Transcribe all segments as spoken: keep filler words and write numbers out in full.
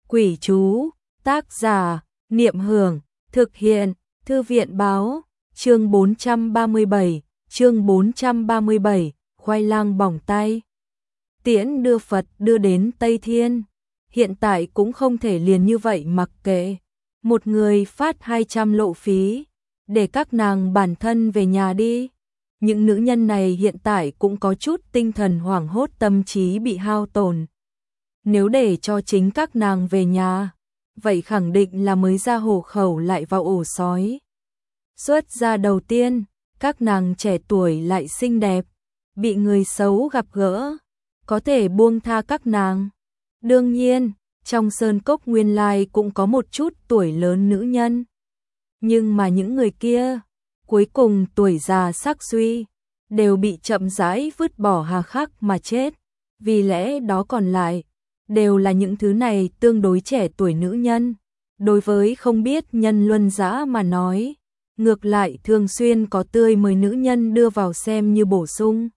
Quỷ chú, tác giả, Niệm Hưởng, thực hiện, Thư viện báo, chương bốn trăm ba mươi bảy, chương bốn trăm ba mươi bảy, khoai lang bỏng tay. Tiễn đưa Phật đưa đến Tây Thiên, hiện tại cũng không thể liền như vậy mặc kệ. Một người phát hai trăm lộ phí, để các nàng bản thân về nhà đi. Những nữ nhân này hiện tại cũng có chút tinh thần hoảng hốt, tâm trí bị hao tổn. Nếu để cho chính các nàng về nhà, vậy khẳng định là mới ra hộ khẩu lại vào ổ sói. Xuất gia đầu tiên, các nàng trẻ tuổi lại xinh đẹp, bị người xấu gặp gỡ, có thể buông tha các nàng. Đương nhiên, trong sơn cốc nguyên lai cũng có một chút tuổi lớn nữ nhân. Nhưng mà những người kia, cuối cùng tuổi già sắc suy, đều bị chậm rãi vứt bỏ hà khắc mà chết. Vì lẽ đó còn lại, đều là những thứ này tương đối trẻ tuổi nữ nhân. Đối với không biết nhân luân dã mà nói, ngược lại thường xuyên có tươi mới nữ nhân đưa vào xem như bổ sung.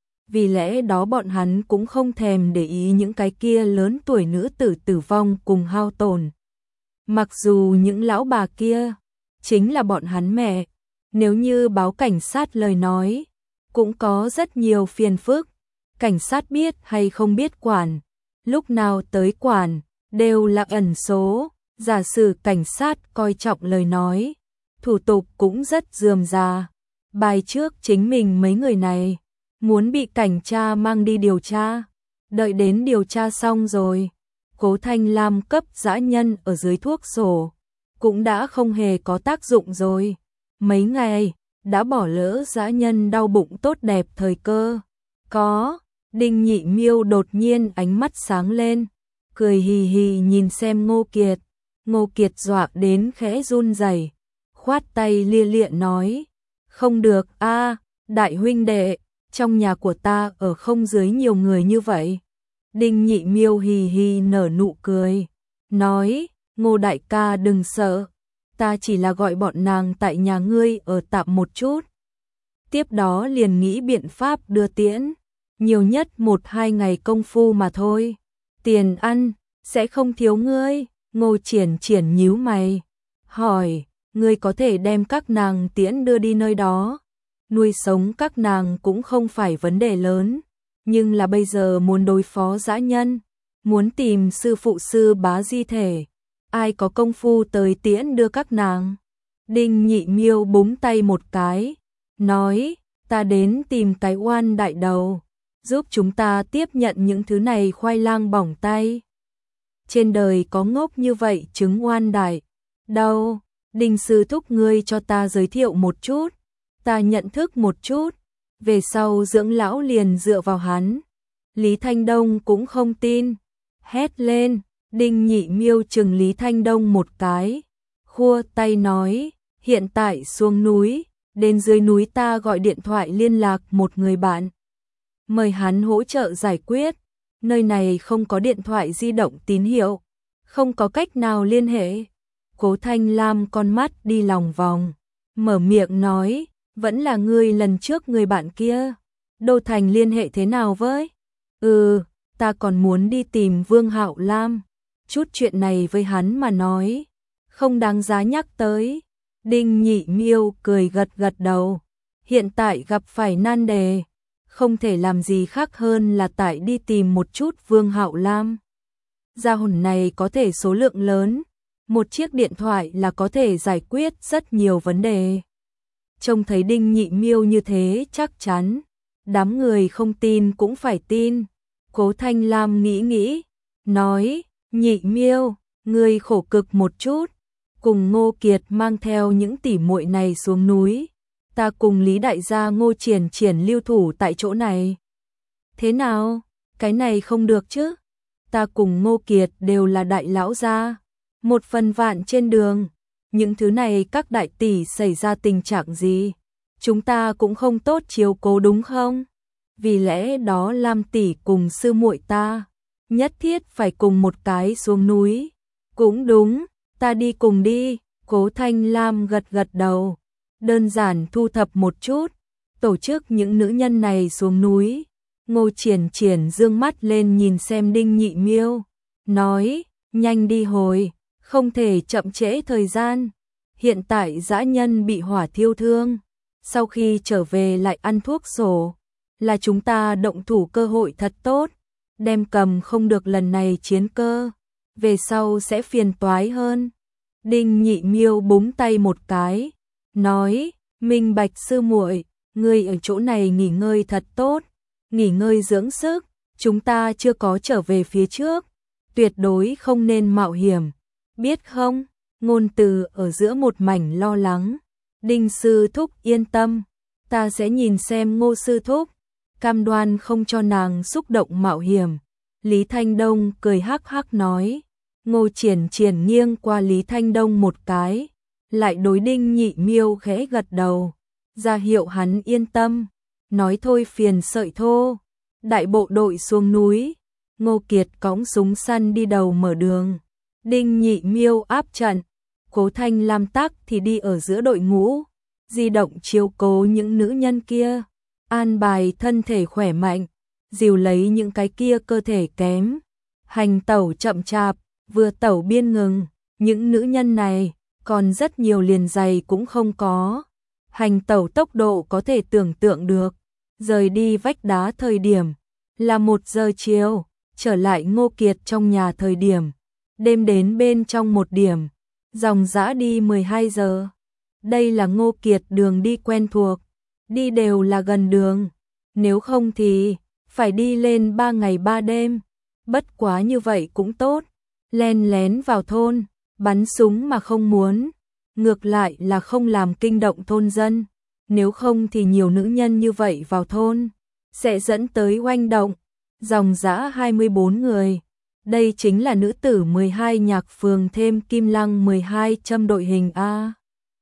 Vì lẽ đó bọn hắn cũng không thèm để ý những cái kia lớn tuổi nữ tử tử vong cùng hao tổn. Mặc dù những lão bà kia chính là bọn hắn mẹ, nếu như báo cảnh sát lời nói, cũng có rất nhiều phiền phức. Cảnh sát biết hay không biết quản, lúc nào tới quản, đều là ẩn số. Giả sử cảnh sát coi trọng lời nói, thủ tục cũng rất rườm rà. Bài trước chính mình mấy người này muốn bị cảnh tra mang đi điều tra. Đợi đến điều tra xong rồi, Cố Thanh Lam cấp dã nhân ở dưới thuốc sổ, cũng đã không hề có tác dụng rồi. Mấy ngày, đã bỏ lỡ dã nhân đau bụng tốt đẹp thời cơ. Có, Đinh Nhị Miêu đột nhiên ánh mắt sáng lên, cười hì hì nhìn xem Ngô Kiệt. Ngô Kiệt dọa đến khẽ run rẩy, khoát tay lia lịa nói, không được a, đại huynh đệ, trong nhà của ta ở không dưới nhiều người như vậy. Đinh Nhị Miêu hì hì nở nụ cười, nói, Ngô đại ca đừng sợ, ta chỉ là gọi bọn nàng tại nhà ngươi ở tạm một chút. Tiếp đó liền nghĩ biện pháp đưa tiễn, nhiều nhất một hai ngày công phu mà thôi. Tiền ăn, sẽ không thiếu ngươi. Ngô Triển Triển nhíu mày, hỏi, ngươi có thể đem các nàng tiễn đưa đi nơi đó. Nuôi sống các nàng cũng không phải vấn đề lớn, nhưng là bây giờ muốn đối phó dã nhân, muốn tìm sư phụ sư bá di thể, ai có công phu tới tiễn đưa các nàng. Đinh Nhị Miêu búng tay một cái, nói, ta đến tìm cái oan đại đầu, giúp chúng ta tiếp nhận những thứ này khoai lang bỏng tay. Trên đời có ngốc như vậy chứng oan đại đâu. Đinh sư thúc ngươi cho ta giới thiệu một chút, ta nhận thức một chút, về sau dưỡng lão liền dựa vào hắn. Lý Thanh Đông cũng không tin, hét lên. Đinh Nhị Miêu chừng Lý Thanh Đông một cái, khua tay nói, hiện tại xuống núi, đến dưới núi ta gọi điện thoại liên lạc một người bạn, mời hắn hỗ trợ giải quyết. Nơi này không có điện thoại di động tín hiệu, không có cách nào liên hệ. Cố Thanh Lam con mắt đi lòng vòng, mở miệng nói, vẫn là ngươi lần trước người bạn kia. Đô Thành liên hệ thế nào với? Ừ, ta còn muốn đi tìm Vương Hạo Lam. Chút chuyện này với hắn mà nói, không đáng giá nhắc tới. Đinh Nhị Miêu cười gật gật đầu, hiện tại gặp phải nan đề, không thể làm gì khác hơn là tại đi tìm một chút Vương Hạo Lam. Gia hồn này có thể số lượng lớn, một chiếc điện thoại là có thể giải quyết rất nhiều vấn đề. Trông thấy Đinh Nhị Miêu như thế chắc chắn, đám người không tin cũng phải tin. Cố Thanh Lam nghĩ nghĩ, nói, Nhị Miêu, ngươi khổ cực một chút, cùng Ngô Kiệt mang theo những tỉ muội này xuống núi. Ta cùng Lý đại gia Ngô Triển Triển lưu thủ tại chỗ này. Thế nào? Cái này không được chứ? Ta cùng Ngô Kiệt đều là đại lão gia, một phần vạn trên đường. Những thứ này các đại tỷ xảy ra tình trạng gì, chúng ta cũng không tốt chiếu cố đúng không? Vì lẽ đó Lam tỷ cùng sư muội ta nhất thiết phải cùng một cái xuống núi. Cũng đúng, ta đi cùng đi. Cố Thanh Lam gật gật đầu. Đơn giản thu thập một chút, tổ chức những nữ nhân này xuống núi. Ngô Triển Triển dương mắt lên nhìn xem Đinh Nhị Miêu, nói, nhanh đi hồi, không thể chậm trễ thời gian. Hiện tại dã nhân bị hỏa thiêu thương, sau khi trở về lại ăn thuốc sổ, là chúng ta động thủ cơ hội thật tốt, đem cầm không được lần này chiến cơ, về sau sẽ phiền toái hơn. Đinh Nhị Miêu búng tay một cái, nói, Minh Bạch sư muội, ngươi ở chỗ này nghỉ ngơi thật tốt, nghỉ ngơi dưỡng sức, chúng ta chưa có trở về phía trước, tuyệt đối không nên mạo hiểm, biết không? Ngôn Từ ở giữa một mảnh lo lắng. Đinh sư thúc yên tâm, ta sẽ nhìn xem Ngô sư thúc, cam đoan không cho nàng xúc động mạo hiểm. Lý Thanh Đông cười hắc hắc nói. Ngô Triển Triển nghiêng qua Lý Thanh Đông một cái, lại đối Đinh Nhị Miêu khẽ gật đầu, ra hiệu hắn yên tâm, nói thôi phiền sợi thô. Đại bộ đội xuống núi, Ngô Kiệt cõng súng săn đi đầu mở đường, Đinh Nhị Miêu áp trận, Cố Thanh Lam Tắc thì đi ở giữa đội ngũ, di động chiếu cố những nữ nhân kia, an bài thân thể khỏe mạnh, dìu lấy những cái kia cơ thể kém, hành tẩu chậm chạp, vừa tẩu biên ngừng, những nữ nhân này còn rất nhiều liền giày cũng không có, hành tẩu tốc độ có thể tưởng tượng được. Rời đi vách đá thời điểm là một giờ chiều, trở lại Ngô Kiệt trong nhà thời điểm đêm đến bên trong một điểm, dòng dã đi mười hai giờ. Đây là Ngô Kiệt đường đi quen thuộc, đi đều là gần đường, nếu không thì phải đi lên ba ngày ba đêm. Bất quá như vậy cũng tốt, len lén vào thôn, bắn súng mà không muốn, ngược lại là không làm kinh động thôn dân. Nếu không thì nhiều nữ nhân như vậy vào thôn, sẽ dẫn tới oanh động. Dòng dã hai mươi bốn người. Đây chính là nữ tử mười hai nhạc phường thêm Kim Lăng mười hai châm đội hình A.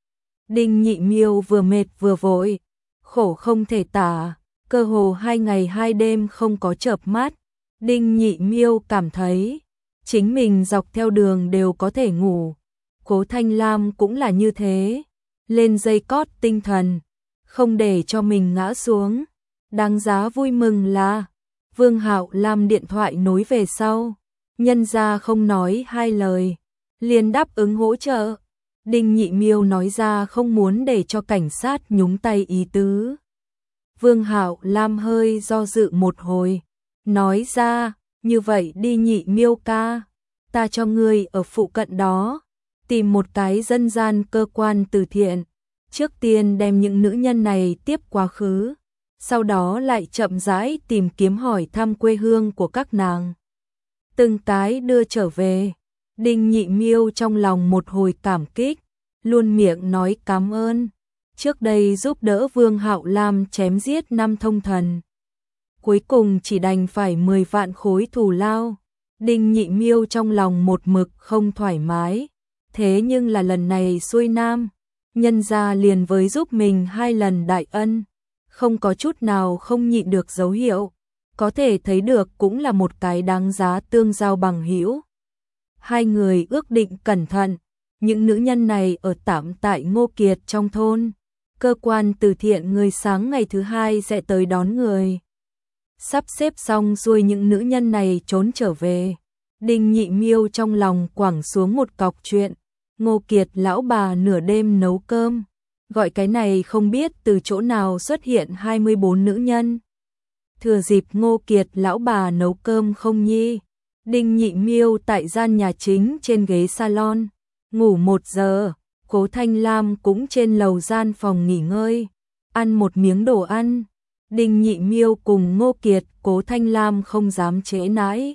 Đinh Nhị Miêu vừa mệt vừa vội, khổ không thể tả, cơ hồ hai ngày hai đêm không có chợp mắt. Đinh Nhị Miêu cảm thấy chính mình dọc theo đường đều có thể ngủ. Cố Thanh Lam cũng là như thế, lên dây cót tinh thần, không để cho mình ngã xuống. Đáng giá vui mừng là Vương Hạo Lam điện thoại nối về sau, nhân ra không nói hai lời, liền đáp ứng hỗ trợ. Đinh Nhị Miêu nói ra không muốn để cho cảnh sát nhúng tay ý tứ. Vương Hạo Lam hơi do dự một hồi, nói ra, như vậy đi Nhị Miêu ca, ta cho ngươi ở phụ cận đó tìm một cái dân gian cơ quan từ thiện, trước tiên đem những nữ nhân này tiếp quá khứ, sau đó lại chậm rãi tìm kiếm hỏi thăm quê hương của các nàng, từng cái đưa trở về. Đinh Nhị Miêu trong lòng một hồi cảm kích, luôn miệng nói cảm ơn, trước đây giúp đỡ Vương Hạo Lam chém giết năm thông thần, cuối cùng chỉ đành phải mười vạn khối thù lao. Đinh Nhị Miêu trong lòng một mực không thoải mái, thế nhưng là lần này xuôi nam, nhân ra liền với giúp mình hai lần đại ân, không có chút nào không nhịn được dấu hiệu, có thể thấy được cũng là một cái đáng giá tương giao bằng hữu. Hai người ước định cẩn thận, những nữ nhân này ở tạm tại Ngô Kiệt trong thôn, cơ quan từ thiện người sáng ngày thứ hai sẽ tới đón người. Sắp xếp xong xuôi những nữ nhân này trốn trở về, Đinh Nhị Miêu trong lòng quẳng xuống một cọc chuyện. Ngô Kiệt lão bà nửa đêm nấu cơm, gọi cái này không biết từ chỗ nào xuất hiện hai mươi bốn nữ nhân. Thừa dịp Ngô Kiệt lão bà nấu cơm không nhi, Đinh Nhị Miêu tại gian nhà chính trên ghế salon, ngủ một giờ, Cố Thanh Lam cũng trên lầu gian phòng nghỉ ngơi, ăn một miếng đồ ăn. Đinh Nhị Miêu cùng Ngô Kiệt, Cố Thanh Lam không dám trễ nãi,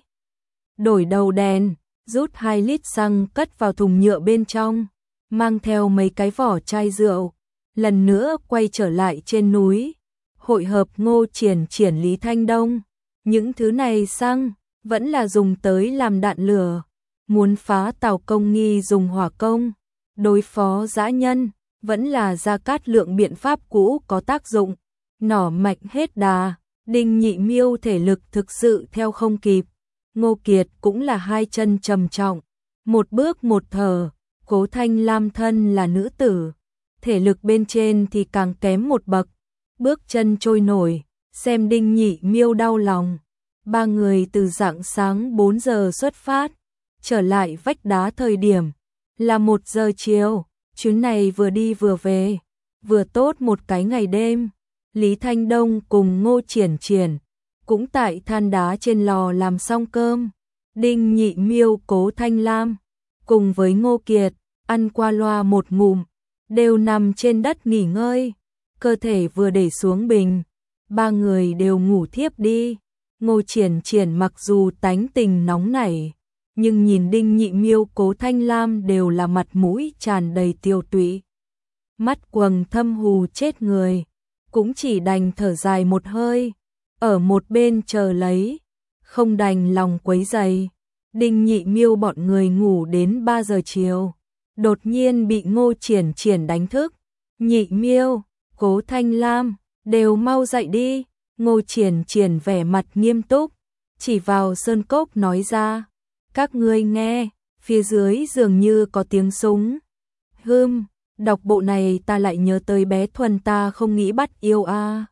đổi đầu đèn, rút hai lít xăng cất vào thùng nhựa bên trong, mang theo mấy cái vỏ chai rượu, lần nữa quay trở lại trên núi, hội hợp Ngô Triển Triển Lý Thanh Đông. Những thứ này xăng vẫn là dùng tới làm đạn lửa, muốn phá Tào Công Nghi dùng hỏa công, đối phó dã nhân vẫn là Gia Cát Lượng biện pháp cũ có tác dụng, nỏ mạnh hết đà. Đinh Nhị Miêu thể lực thực sự theo không kịp, Ngô Kiệt cũng là hai chân trầm trọng, một bước một thở. Cố Thanh Lam thân là nữ tử, thể lực bên trên thì càng kém một bậc, bước chân trôi nổi, xem Đinh Nhị Miêu đau lòng. Ba người từ rạng sáng bốn giờ xuất phát, trở lại vách đá thời điểm là một giờ chiều, chuyến này vừa đi vừa về, vừa tốt một cái ngày đêm. Lý Thanh Đông cùng Ngô Triển Triển cũng tại than đá trên lò làm xong cơm. Đinh Nhị Miêu, Cố Thanh Lam cùng với Ngô Kiệt ăn qua loa một ngụm, đều nằm trên đất nghỉ ngơi, cơ thể vừa để xuống bình, ba người đều ngủ thiếp đi. Ngô Triển Triển mặc dù tánh tình nóng nảy, nhưng nhìn Đinh Nhị Miêu, Cố Thanh Lam đều là mặt mũi tràn đầy tiêu tụy, mắt quầng thâm hù chết người, cũng chỉ đành thở dài một hơi, ở một bên chờ lấy, không đành lòng quấy rầy. Đinh Nhị Miêu bọn người ngủ đến ba giờ chiều, đột nhiên bị Ngô Triển Triển đánh thức. Nhị Miêu, Cố Thanh Lam, đều mau dậy đi. Ngô Triển Triển vẻ mặt nghiêm túc, chỉ vào sơn cốc nói ra, các ngươi nghe, phía dưới dường như có tiếng súng. Hừm, đọc bộ này ta lại nhớ tới bé Thuần ta không nghĩ bắt yêu a. À.